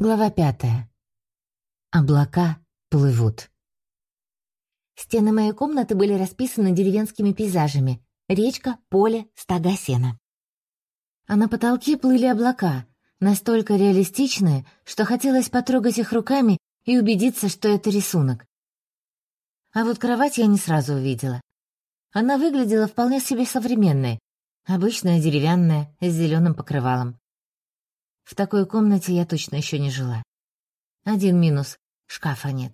Глава 5. Облака плывут. Стены моей комнаты были расписаны деревенскими пейзажами: речка, поле, стога сена. А на потолке плыли облака, настолько реалистичные, что хотелось потрогать их руками и убедиться, что это рисунок. А вот кровать я не сразу увидела. Она выглядела вполне себе современной, обычная деревянная, с зеленым покрывалом. В такой комнате я точно еще не жила. Один минус — шкафа нет.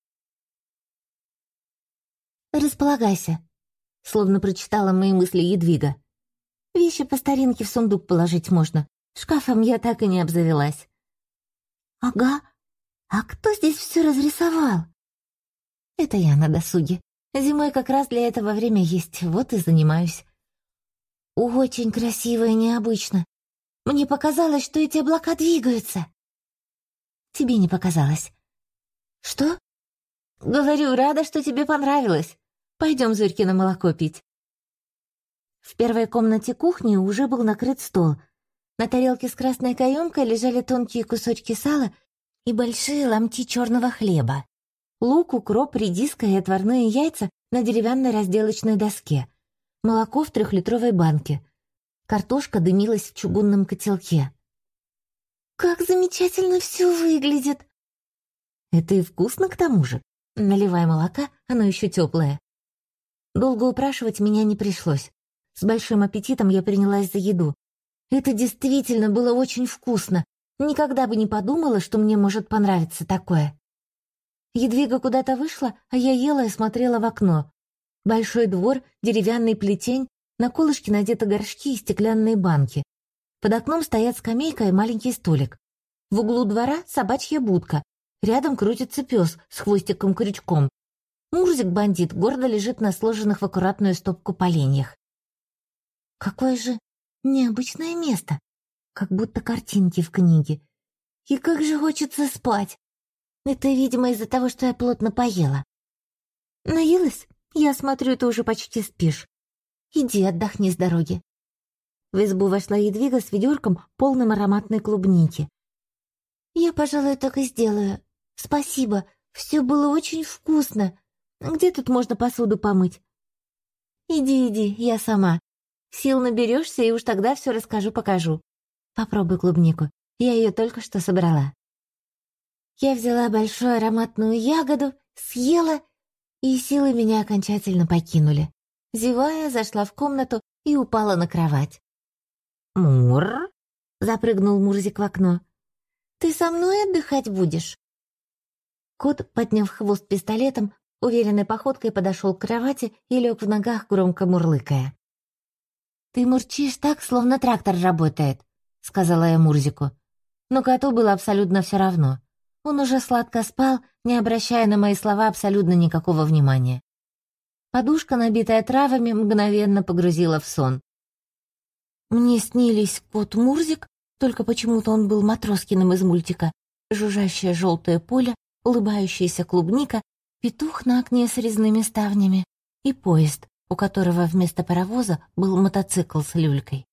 «Располагайся», — словно прочитала мои мысли Едвига. «Вещи по старинке в сундук положить можно. Шкафом я так и не обзавелась». «Ага. А кто здесь все разрисовал?» «Это я на досуге. Зимой как раз для этого время есть, вот и занимаюсь». «Очень красиво и необычно. Мне показалось, что эти облака двигаются». «Тебе не показалось». «Что?» «Говорю, рада, что тебе понравилось. Пойдем Зорькино молоко пить». В первой комнате кухни уже был накрыт стол. На тарелке с красной каемкой лежали тонкие кусочки сала и большие ломти черного хлеба. Лук, укроп, редиска и отварные яйца на деревянной разделочной доске. Молоко в 3-литровой банке. Картошка дымилась в чугунном котелке. «Как замечательно все выглядит!» «Это и вкусно к тому же. Наливай молока, оно еще теплое». Долго упрашивать меня не пришлось. С большим аппетитом я принялась за еду. Это действительно было очень вкусно. Никогда бы не подумала, что мне может понравиться такое. Едвига куда-то вышла, а я ела и смотрела в окно. Большой двор, деревянный плетень, на колышке надеты горшки и стеклянные банки. Под окном стоят скамейка и маленький столик. В углу двора собачья будка. Рядом крутится пес с хвостиком-крючком. Мурзик-бандит гордо лежит на сложенных в аккуратную стопку поленьях. Какое же необычное место, как будто картинки в книге. И как же хочется спать. Это, видимо, из-за того, что я плотно поела. Наелась? Я смотрю, ты уже почти спишь. Иди отдохни с дороги. В избу вошла Едвига с ведерком, полным ароматной клубники. Я, пожалуй, так и сделаю. Спасибо, все было очень вкусно. Где тут можно посуду помыть? Иди, я сама. Сил наберешься, и уж тогда все расскажу-покажу. Попробуй клубнику, я ее только что собрала. Я взяла большую ароматную ягоду, съела, и силы меня окончательно покинули. Зевая, зашла в комнату и упала на кровать. «Мур!» — запрыгнул Мурзик в окно. «Ты со мной отдыхать будешь?» Кот, подняв хвост пистолетом, уверенной походкой подошел к кровати и лег в ногах, громко мурлыкая. «Ты мурчишь так, словно трактор работает», — сказала я Мурзику. Но коту было абсолютно все равно. Он уже сладко спал, не обращая на мои слова абсолютно никакого внимания. Подушка, набитая травами, мгновенно погрузила в сон. Мне снились кот Мурзик, только почему-то он был Матроскиным из мультика, жужжащее желтое поле, улыбающаяся клубника, петух на окне с резными ставнями и поезд, у которого вместо паровоза был мотоцикл с люлькой.